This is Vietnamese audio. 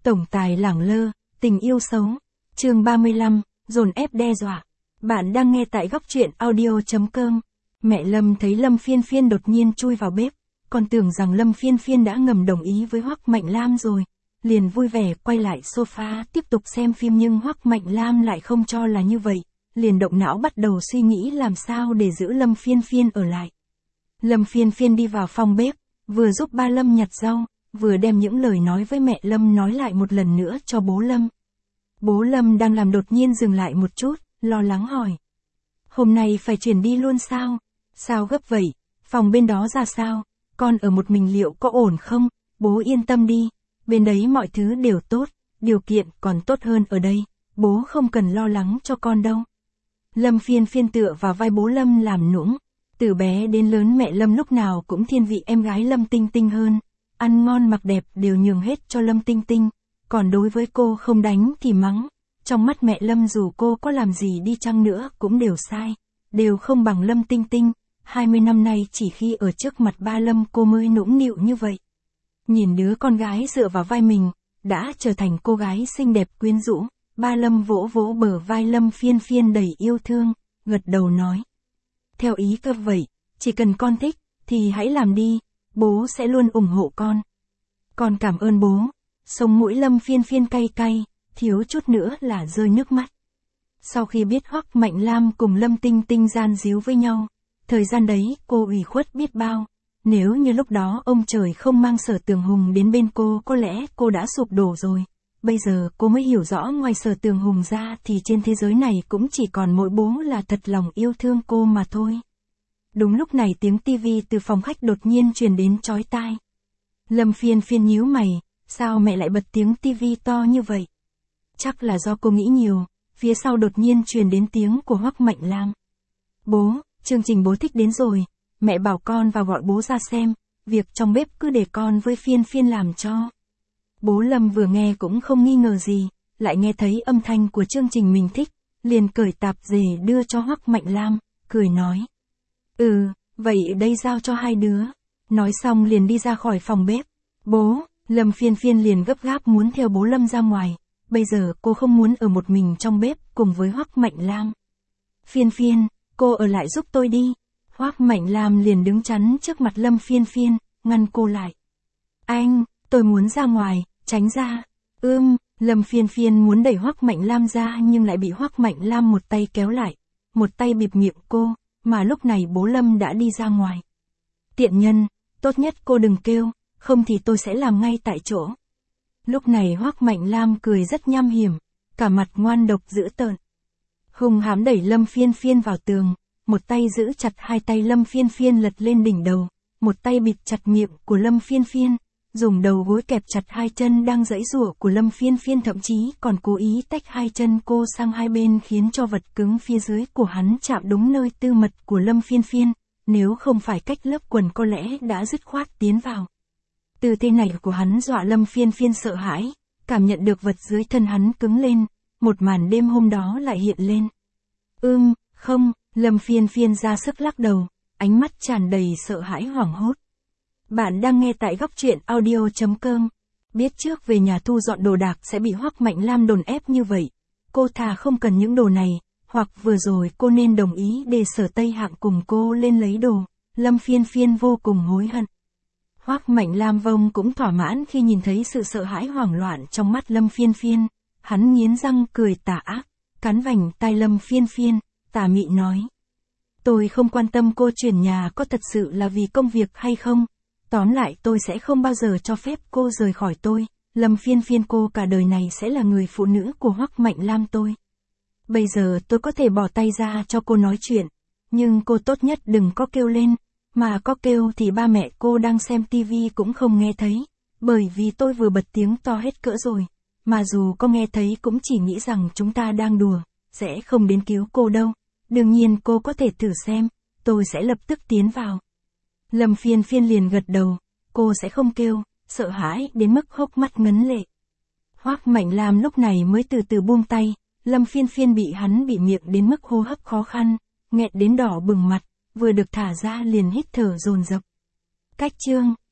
Tổng tài lẳng lơ, tình yêu xấu. Chương 35, dồn ép đe dọa. Bạn đang nghe tại góc truyện audio.com. Mẹ Lâm thấy Lâm Phiên Phiên đột nhiên chui vào bếp, còn tưởng rằng Lâm Phiên Phiên đã ngầm đồng ý với Hoắc Mạnh Lam rồi, liền vui vẻ quay lại sofa tiếp tục xem phim, nhưng Hoắc Mạnh Lam lại không cho là như vậy, liền động não bắt đầu suy nghĩ làm sao để giữ Lâm Phiên Phiên ở lại. Lâm Phiên Phiên đi vào phòng bếp, vừa giúp ba Lâm nhặt rau, vừa đem những lời nói với mẹ Lâm nói lại một lần nữa cho bố Lâm. Bố Lâm đang làm đột nhiên dừng lại một chút, lo lắng hỏi. Hôm nay phải chuyển đi luôn sao? Sao gấp vậy? Phòng bên đó ra sao? Con ở một mình liệu có ổn không? Bố yên tâm đi, bên đấy mọi thứ đều tốt, điều kiện còn tốt hơn ở đây, bố không cần lo lắng cho con đâu. Lâm Phiên Phiên tựa vào vai bố Lâm làm nũng. Từ bé đến lớn mẹ Lâm lúc nào cũng thiên vị em gái Lâm Tinh Tinh hơn, ăn ngon mặc đẹp đều nhường hết cho Lâm Tinh Tinh, còn đối với cô không đánh thì mắng. Trong mắt mẹ Lâm dù cô có làm gì đi chăng nữa cũng đều sai, đều không bằng Lâm Tinh Tinh. 20 năm nay chỉ khi ở trước mặt ba Lâm cô mới nũng nịu như vậy. Nhìn đứa con gái dựa vào vai mình, đã trở thành cô gái xinh đẹp quyến rũ, ba Lâm vỗ vỗ bờ vai Lâm Phiên Phiên đầy yêu thương, gật đầu nói. Theo ý cơ vậy, chỉ cần con thích, thì hãy làm đi, bố sẽ luôn ủng hộ con. Con cảm ơn bố. Sống mũi Lâm Phiên Phiên cay cay, thiếu chút nữa là rơi nước mắt. Sau khi biết Hoắc Mạnh Lam cùng Lâm Tinh Tinh gian díu với nhau, thời gian đấy cô ủy khuất biết bao. Nếu như lúc đó ông trời không mang Sở Tường Hùng đến bên cô có lẽ cô đã sụp đổ rồi. Bây giờ cô mới hiểu rõ ngoài Sở Tường Hùng ra thì trên thế giới này cũng chỉ còn mỗi bố là thật lòng yêu thương cô mà thôi. Đúng lúc này tiếng tivi từ phòng khách đột nhiên truyền đến chói tai. Lâm Phiên Phiên nhíu mày, sao mẹ lại bật tiếng tivi to như vậy? Chắc là do cô nghĩ nhiều, phía sau đột nhiên truyền đến tiếng của Hoắc Mạnh Lam. Bố, chương trình bố thích đến rồi, mẹ bảo con vào gọi bố ra xem, việc trong bếp cứ để con với Phiên Phiên làm cho. Bố Lâm vừa nghe cũng không nghi ngờ gì, lại nghe thấy âm thanh của chương trình mình thích, liền cởi tạp dề đưa cho Hoắc Mạnh Lam, cười nói. Vậy đây giao cho hai đứa. Nói xong liền đi ra khỏi phòng bếp. Bố, Lâm Phiên Phiên liền gấp gáp muốn theo bố Lâm ra ngoài, bây giờ cô không muốn ở một mình trong bếp cùng với Hoắc Mạnh Lam. Phiên Phiên, cô ở lại giúp tôi đi. Hoắc Mạnh Lam liền đứng chắn trước mặt Lâm Phiên Phiên, ngăn cô lại. Anh, tôi muốn ra ngoài, tránh ra. Lâm Phiên Phiên muốn đẩy Hoắc Mạnh Lam ra nhưng lại bị Hoắc Mạnh Lam một tay kéo lại, một tay bịt miệng cô, mà lúc này bố Lâm đã đi ra ngoài. Tiện nhân, tốt nhất cô đừng kêu, không thì tôi sẽ làm ngay tại chỗ. Lúc này Hoắc Mạnh Lam cười rất nham hiểm, cả mặt ngoan độc dữ tợn. Hung hãm đẩy Lâm Phiên Phiên vào tường, một tay giữ chặt hai tay Lâm Phiên Phiên lật lên đỉnh đầu, một tay bịt chặt miệng của Lâm Phiên Phiên, dùng đầu gối kẹp chặt hai chân đang giãy giụa của Lâm Phiên Phiên, thậm chí còn cố ý tách hai chân cô sang hai bên khiến cho vật cứng phía dưới của hắn chạm đúng nơi tư mật của Lâm Phiên Phiên, nếu không phải cách lớp quần có lẽ đã dứt khoát tiến vào. Tư thế này của hắn dọa Lâm Phiên Phiên sợ hãi, cảm nhận được vật dưới thân hắn cứng lên, một màn đêm hôm đó lại hiện lên. Không, Lâm Phiên Phiên ra sức lắc đầu, ánh mắt tràn đầy sợ hãi hoảng hốt. Bạn đang nghe tại góc truyện audio.com. Biết trước về nhà thu dọn đồ đạc sẽ bị Hoắc Mạnh Lam đồn ép như vậy, cô thà không cần những đồ này, hoặc vừa rồi cô nên đồng ý để Sở Tây Hạng cùng cô lên lấy đồ. Lâm Phiên Phiên vô cùng hối hận. Hoắc Mạnh Lam vông cũng thỏa mãn khi nhìn thấy sự sợ hãi hoảng loạn trong mắt Lâm Phiên Phiên, hắn nghiến răng cười tà ác, cắn vành tai Lâm Phiên Phiên, tà mị nói. Tôi không quan tâm cô chuyển nhà có thật sự là vì công việc hay không, tóm lại tôi sẽ không bao giờ cho phép cô rời khỏi tôi. Lâm Phiên Phiên, cô cả đời này sẽ là người phụ nữ của Hoắc Mạnh Lam tôi. Bây giờ tôi có thể bỏ tay ra cho cô nói chuyện, nhưng cô tốt nhất đừng có kêu lên, mà có kêu thì ba mẹ cô đang xem tivi cũng không nghe thấy, bởi vì tôi vừa bật tiếng to hết cỡ rồi, mà dù có nghe thấy cũng chỉ nghĩ rằng chúng ta đang đùa, sẽ không đến cứu cô đâu. Đương nhiên cô có thể thử xem, tôi sẽ lập tức tiến vào. Lâm Phiên Phiên liền gật đầu, cô sẽ không kêu, sợ hãi đến mức hốc mắt ngấn lệ. Hoắc Mạnh Lam lúc này mới từ từ buông tay, Lâm Phiên Phiên bị hắn bị miệng đến mức hô hấp khó khăn, nghẹn đến đỏ bừng mặt, vừa được thả ra liền hít thở dồn dập. Cách chương